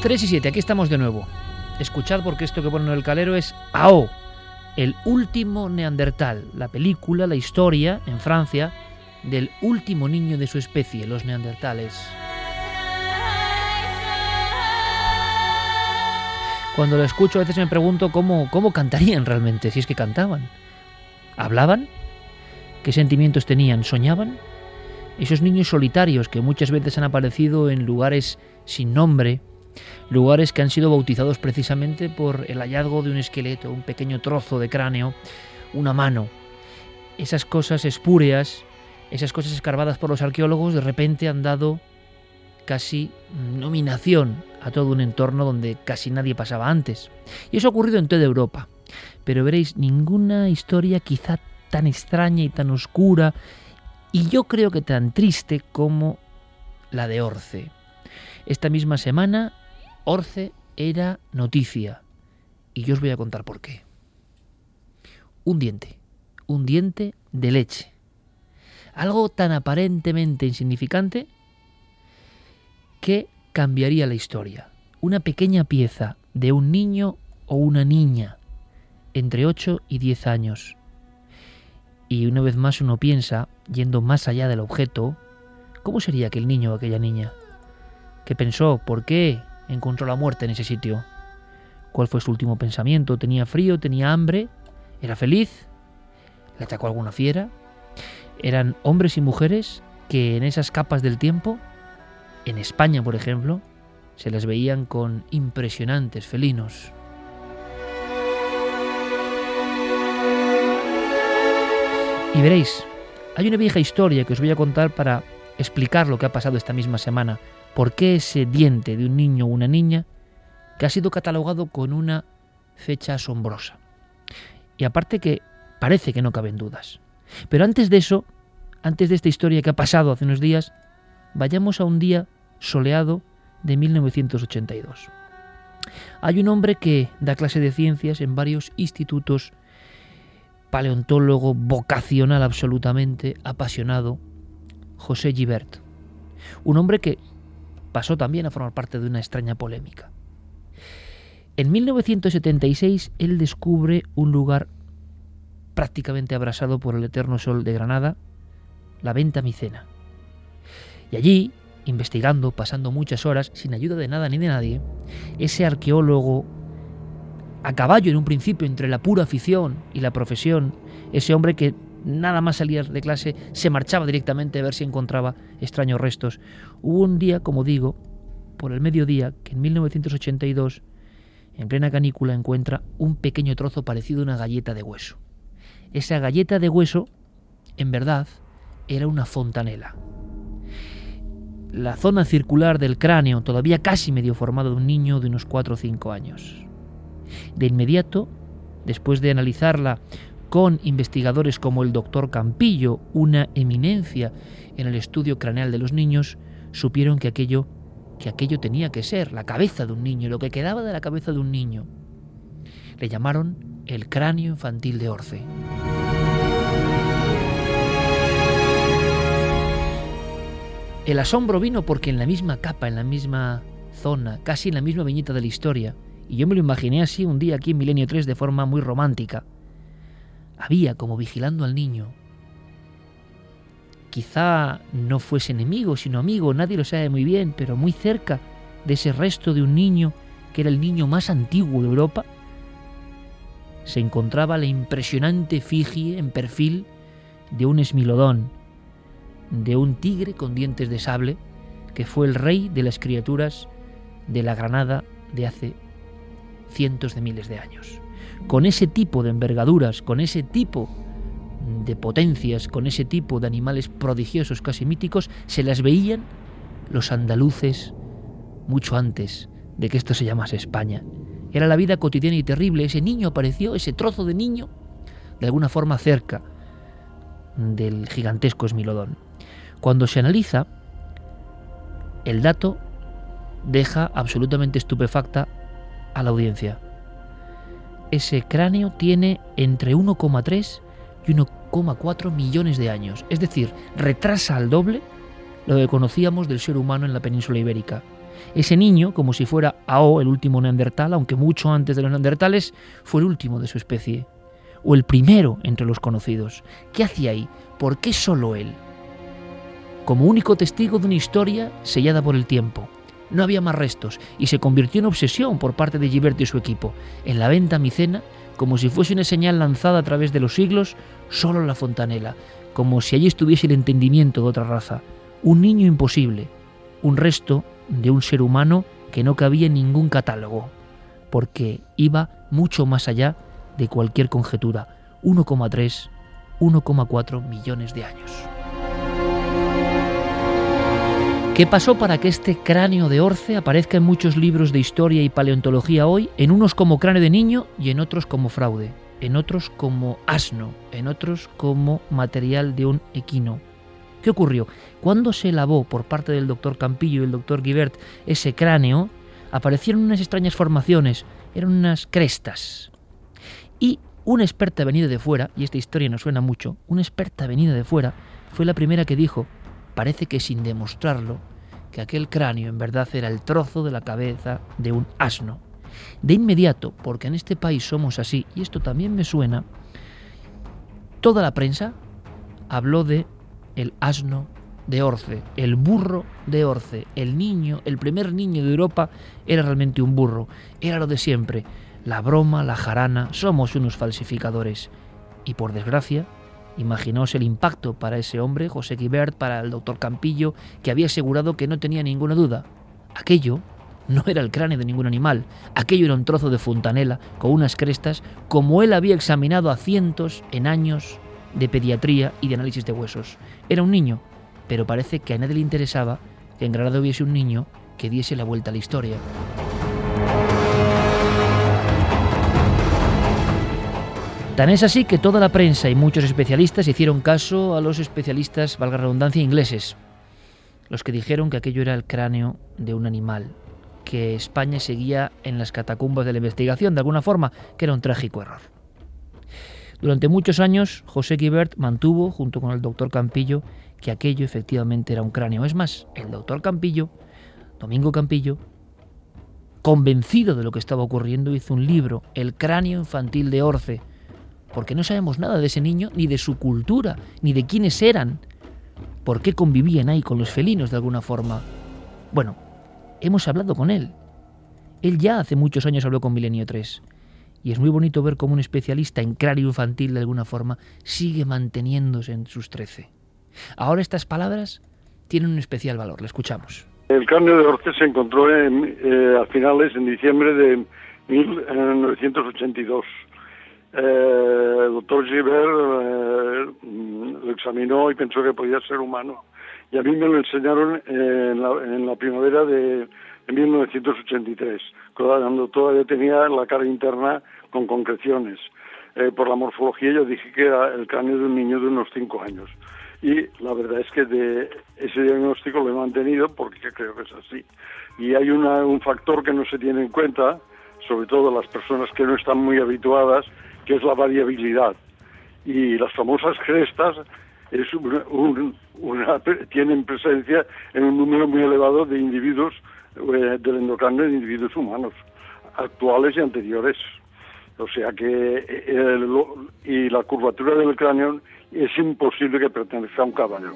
3:07, aquí estamos de nuevo. Escuchad porque esto que pone en el calero es AO, el último neandertal, la película, la historia en Francia del último niño de su especie, los neandertales. Cuando lo escucho a veces me pregunto cómo cantarían realmente, si es que cantaban. ¿Hablaban? ¿Qué sentimientos tenían? ¿Soñaban? Esos niños solitarios que muchas veces han aparecido en lugares sin nombre, lugares que han sido bautizados precisamente por el hallazgo de un esqueleto, un pequeño trozo de cráneo, una mano. Esas cosas espúreas, esas cosas escarbadas por los arqueólogos, de repente han dado casi nominación a todo un entorno donde casi nadie pasaba antes. Y eso ha ocurrido en toda Europa. Pero veréis, ninguna historia quizá tan extraña y tan oscura, y yo creo que tan triste como la de Orce. Esta misma semana, Orce era noticia, y yo os voy a contar por qué. Un diente de leche. Algo tan aparentemente insignificante que cambiaría la historia. Una pequeña pieza de un niño o una niña entre 8 y 10 años. Y una vez más uno piensa, yendo más allá del objeto, ¿cómo sería aquel niño o aquella niña? ¿Qué pensó? ¿Por qué encontró la muerte en ese sitio? ¿Cuál fue su último pensamiento? ¿Tenía frío? ¿Tenía hambre? ¿Era feliz? ¿Le atacó alguna fiera? Eran hombres y mujeres que en esas capas del tiempo, en España por ejemplo, se les veían con impresionantes felinos. Y veréis, hay una vieja historia que os voy a contar para explicar lo que ha pasado esta misma semana. ¿Por qué ese diente de un niño o una niña que ha sido catalogado con una fecha asombrosa? Y aparte que parece que no caben dudas. Pero antes de eso, antes de esta historia que ha pasado hace unos días, vayamos a un día soleado de 1982. Hay un hombre que da clase de ciencias en varios institutos, paleontólogo vocacional absolutamente, apasionado, José Gibert. Un hombre que pasó también a formar parte de una extraña polémica. En 1976 él descubre un lugar prácticamente abrasado por el eterno sol de Granada, la Venta Micena. Y allí, investigando, pasando muchas horas, sin ayuda de nada ni de nadie, ese arqueólogo a caballo en un principio entre la pura afición y la profesión, ese hombre que nada más salir de clase se marchaba directamente a ver si encontraba extraños restos. Hubo un día, como digo, por el mediodía, que en 1982, en plena canícula, encuentra un pequeño trozo parecido a una galleta de hueso. Esa galleta de hueso, en verdad, era una fontanela. La zona circular del cráneo, todavía casi medio formado, de un niño de unos 4 o 5 años. De inmediato, después de analizarla con investigadores como el doctor Campillo, una eminencia en el estudio craneal de los niños, supieron que aquello tenía que ser la cabeza de un niño, lo que quedaba de la cabeza de un niño. Le llamaron el cráneo infantil de Orce. El asombro vino porque en la misma capa, en la misma zona, casi en la misma viñeta de la historia, y yo me lo imaginé así un día aquí en Milenio 3 de forma muy romántica, había como vigilando al niño. Quizá no fuese enemigo, sino amigo, nadie lo sabe muy bien, pero muy cerca de ese resto de un niño, que era el niño más antiguo de Europa, se encontraba la impresionante efigie en perfil de un esmilodón, de un tigre con dientes de sable, que fue el rey de las criaturas de la Granada de hace cientos de miles de años. Con ese tipo de envergaduras, con ese tipo de potencias, con ese tipo de animales prodigiosos, casi míticos, se las veían los andaluces mucho antes de que esto se llamase España. Era la vida cotidiana y terrible. Ese niño apareció, ese trozo de niño, de alguna forma cerca del gigantesco esmilodón. Cuando se analiza, el dato deja absolutamente estupefacta a la audiencia. Ese cráneo tiene entre 1,3 y 1,4 millones de años. Es decir, retrasa al doble lo que conocíamos del ser humano en la península ibérica. Ese niño, como si fuera Ao, el último neandertal, aunque mucho antes de los neandertales, fue el último de su especie, o el primero entre los conocidos. ¿Qué hacía ahí? ¿Por qué solo él? Como único testigo de una historia sellada por el tiempo. No había más restos y se convirtió en obsesión por parte de Guibert y su equipo. En la venta micena, como si fuese una señal lanzada a través de los siglos, solo la fontanela, como si allí estuviese el entendimiento de otra raza. Un niño imposible, un resto de un ser humano que no cabía en ningún catálogo, porque iba mucho más allá de cualquier conjetura. 1,3, 1,4 millones de años. ¿Qué pasó para que este cráneo de Orce aparezca en muchos libros de historia y paleontología hoy, en unos como cráneo de niño y en otros como fraude, en otros como asno, en otros como material de un equino? ¿Qué ocurrió? Cuando se lavó por parte del doctor Campillo y el doctor Guibert ese cráneo, aparecieron unas extrañas formaciones, eran unas crestas. Y una experta venida de fuera, y esta historia nos suena mucho, una experta venida de fuera fue la primera que dijo, parece que sin demostrarlo, que aquel cráneo en verdad era el trozo de la cabeza de un asno. De inmediato, porque en este país somos así, y esto también me suena, toda la prensa habló de el asno de Orce, el burro de Orce, el niño, el primer niño de Europa era realmente un burro, era lo de siempre, la broma, la jarana, somos unos falsificadores. Y por desgracia, imaginaos el impacto para ese hombre, José Guibert, para el doctor Campillo, que había asegurado que no tenía ninguna duda. Aquello no era el cráneo de ningún animal, aquello era un trozo de fontanela con unas crestas, como él había examinado a cientos en años de pediatría y de análisis de huesos. Era un niño, pero parece que a nadie le interesaba que en Granada hubiese un niño que diese la vuelta a la historia. Tan es así que toda la prensa y muchos especialistas hicieron caso a los especialistas, valga la redundancia, ingleses, los que dijeron que aquello era el cráneo de un animal, que España seguía en las catacumbas de la investigación, de alguna forma, que era un trágico error. Durante muchos años, José Guibert mantuvo, junto con el doctor Campillo, que aquello efectivamente era un cráneo. Es más, el doctor Campillo, Domingo Campillo, convencido de lo que estaba ocurriendo, hizo un libro, El cráneo infantil de Orce, porque no sabemos nada de ese niño, ni de su cultura, ni de quiénes eran, por qué convivían ahí con los felinos de alguna forma. Bueno, hemos hablado con él. Él ya hace muchos años habló con Milenio 3. Y es muy bonito ver cómo un especialista en cráneo infantil de alguna forma sigue manteniéndose en sus 13. Ahora estas palabras tienen un especial valor. Le escuchamos. El cráneo de Orce se encontró a finales, en diciembre de 1982. El doctor Guibert lo examinó y pensó que podía ser humano. Y a mí me lo enseñaron en la primavera de 1983, cuando todavía tenía la cara interna con concreciones. Por la morfología yo dije que era el cráneo de un niño de unos 5 años. Y la verdad es que de ese diagnóstico lo he mantenido porque creo que es así. Y hay un factor que no se tiene en cuenta, sobre todo las personas que no están muy habituadas, que es la variabilidad. Y las famosas crestas tienen presencia en un número muy elevado de individuos del endocráneo, de individuos humanos, actuales y anteriores. O sea que y la curvatura del cráneo es imposible que pertenezca a un caballo.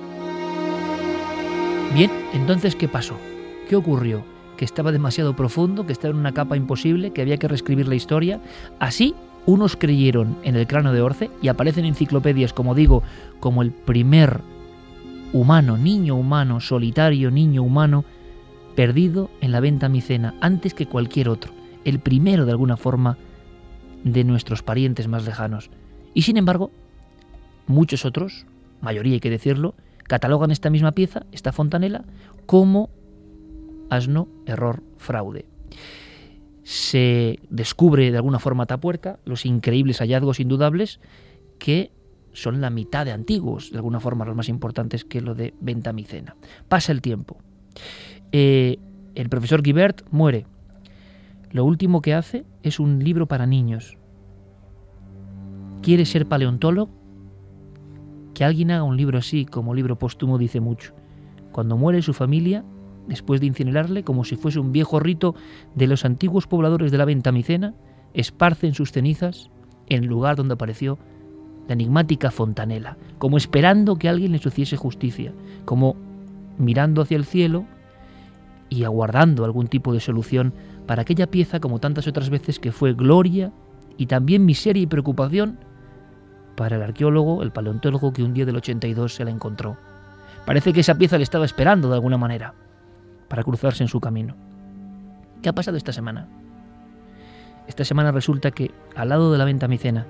Bien, entonces, ¿qué pasó? ¿Qué ocurrió? Que estaba demasiado profundo, que estaba en una capa imposible, que había que reescribir la historia. Así, unos creyeron en el cráneo de Orce y aparecen enciclopedias, como digo, como el primer humano, niño humano, solitario niño humano, perdido en la venta micena, antes que cualquier otro. El primero, de alguna forma, de nuestros parientes más lejanos. Y sin embargo, muchos otros, mayoría hay que decirlo, catalogan esta misma pieza, esta fontanela, como asno, error, fraude. Se descubre de alguna forma Atapuerca, los increíbles hallazgos indudables que son la mitad de antiguos, de alguna forma los más importantes que lo de venta micena. Pasa el tiempo. El profesor Guibert muere. Lo último que hace es un libro para niños. ¿Quiere ser paleontólogo? Que alguien haga un libro así, como libro póstumo, dice mucho. Cuando muere su familia, después de incinerarle, como si fuese un viejo rito de los antiguos pobladores de la Ventamicena, esparcen sus cenizas en el lugar donde apareció la enigmática fontanela, como esperando que alguien les hiciese justicia, como mirando hacia el cielo y aguardando algún tipo de solución para aquella pieza, como tantas otras veces, que fue gloria y también miseria y preocupación para el arqueólogo, el paleontólogo que un día del 82 se la encontró. Parece que esa pieza le estaba esperando de alguna manera para cruzarse en su camino. ¿Qué ha pasado esta semana? Esta semana resulta que al lado de la Ventamicena,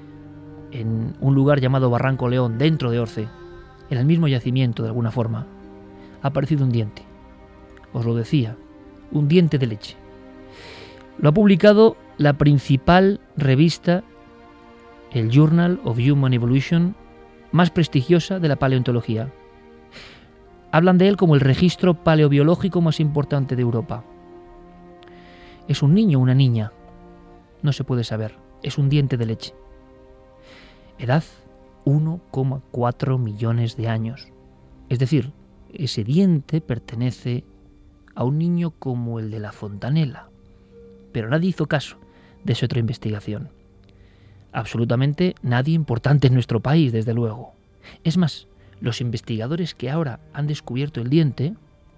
en un lugar llamado Barranco León, dentro de Orce, en el mismo yacimiento de alguna forma, ha aparecido un diente. Os lo decía, un diente de leche. Lo ha publicado la principal revista, el Journal of Human Evolution, más prestigiosa de la paleontología. Hablan de él como el registro paleobiológico más importante de Europa. ¿Es un niño o una niña? No se puede saber. Es un diente de leche. Edad 1,4 millones de años. Es decir, ese diente pertenece a un niño como el de la fontanela. Pero nadie hizo caso de esa otra investigación. Absolutamente nadie importante en nuestro país, desde luego. Es más, los investigadores que ahora han descubierto el diente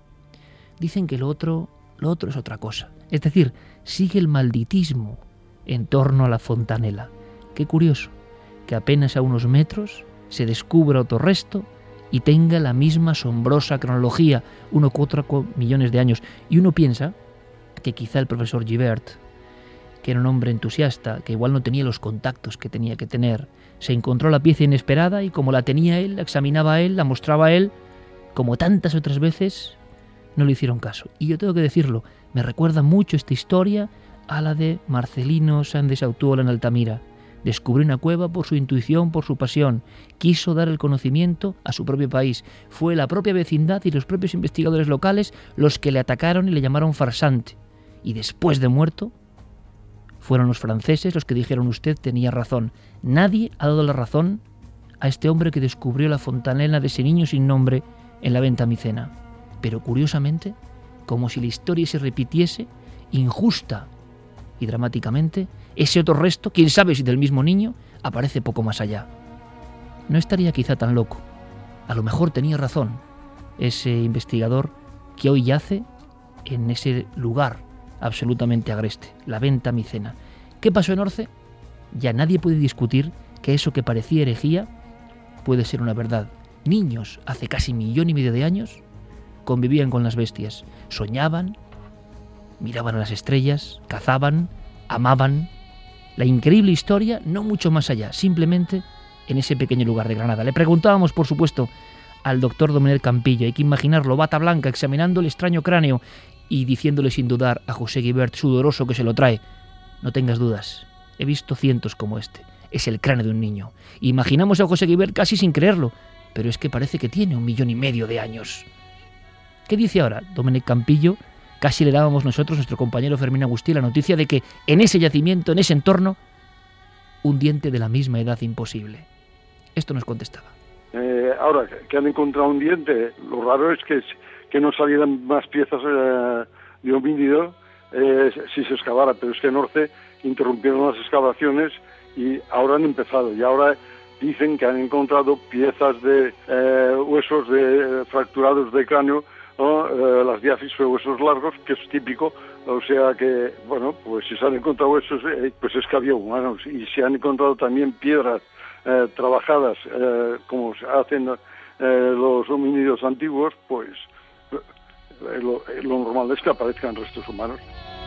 dicen que lo otro es otra cosa. Es decir, sigue el malditismo en torno a la fontanela. Qué curioso que apenas a unos metros se descubra otro resto y tenga la misma asombrosa cronología, 1,4 millones de años. Y uno piensa que quizá el profesor Gibert, que era un hombre entusiasta, que igual no tenía los contactos que tenía que tener, se encontró la pieza inesperada y como la tenía él, la examinaba él, la mostraba él, como tantas otras veces, no le hicieron caso. Y yo tengo que decirlo, me recuerda mucho esta historia a la de Marcelino Sáenz de Sautuola en Altamira. Descubrió una cueva por su intuición, por su pasión. Quiso dar el conocimiento a su propio país. Fue la propia vecindad y los propios investigadores locales los que le atacaron y le llamaron farsante. Y después de muerto, fueron los franceses los que dijeron: usted tenía razón. Nadie ha dado la razón a este hombre que descubrió la fontanela de ese niño sin nombre en la Ventamicena. Pero curiosamente, como si la historia se repitiese, injusta y dramáticamente, ese otro resto, quién sabe si del mismo niño, aparece poco más allá. No estaría quizá tan loco. A lo mejor tenía razón ese investigador que hoy yace en ese lugar absolutamente agreste, la Ventamicena. ¿Qué pasó en Orce? Ya nadie puede discutir que eso que parecía herejía puede ser una verdad. Niños, hace casi 1,5 millones de años, convivían con las bestias, soñaban, miraban a las estrellas, cazaban, amaban. La increíble historia, no mucho más allá, simplemente en ese pequeño lugar de Granada. Le preguntábamos, por supuesto, al doctor Domènech Campillo, hay que imaginarlo, bata blanca, examinando el extraño cráneo y diciéndole sin dudar a José Guibert, sudoroso, que se lo trae: no tengas dudas, he visto cientos como este, es el cráneo de un niño. Imaginamos a José Guibert casi sin creerlo, pero es que parece que tiene 1,5 millones de años. ¿Qué dice ahora Domènech Campillo? Casi le dábamos nosotros, nuestro compañero Fermín Agustí, la noticia de que en ese yacimiento, en ese entorno, un diente de la misma edad imposible. Esto nos contestaba. Ahora que han encontrado un diente, lo raro es que no salieran más piezas de homínido si se excavara, pero es que en Orce interrumpieron las excavaciones y ahora han empezado. Y ahora dicen que han encontrado piezas de huesos fracturados de cráneo, ¿no? Las diafis o huesos largos, que es típico. O sea que, bueno, pues si se han encontrado huesos, pues es que había humanos. Y se han encontrado también piedras trabajadas, como se hacen los homínidos antiguos, pues lo normal es que aparezcan restos humanos.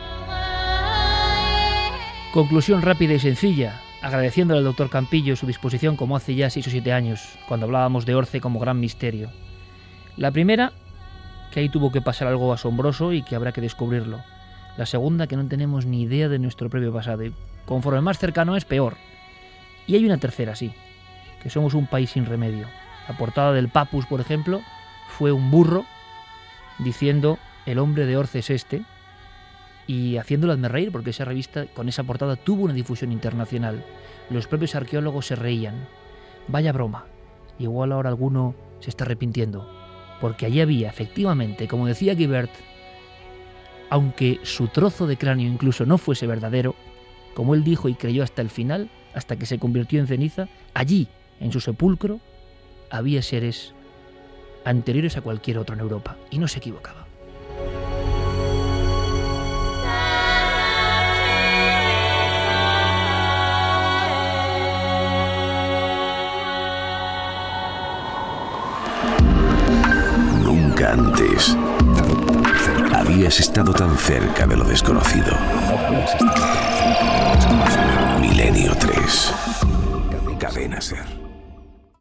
Conclusión rápida y sencilla, agradeciéndole al doctor Campillo su disposición como hace ya 6 o 7 años, cuando hablábamos de Orce como gran misterio. La primera, que ahí tuvo que pasar algo asombroso y que habrá que descubrirlo. La segunda, que no tenemos ni idea de nuestro propio pasado y conforme más cercano es, peor. Y hay una tercera, sí, que somos un país sin remedio. La portada del Papus, por ejemplo, fue un burro diciendo: el hombre de Orce es este, y haciéndolo hazme reír, porque esa revista con esa portada tuvo una difusión internacional. Los propios arqueólogos se reían. Vaya broma. Igual ahora alguno se está arrepintiendo. porque allí había, efectivamente, como decía Guibert, aunque su trozo de cráneo incluso no fuese verdadero, como él dijo y creyó hasta el final, hasta que se convirtió en ceniza, allí, en su sepulcro, había seres anteriores a cualquier otro en Europa, y no se equivocaba. Nunca antes habías estado tan cerca de lo desconocido. Milenio 3. Cadena Ser.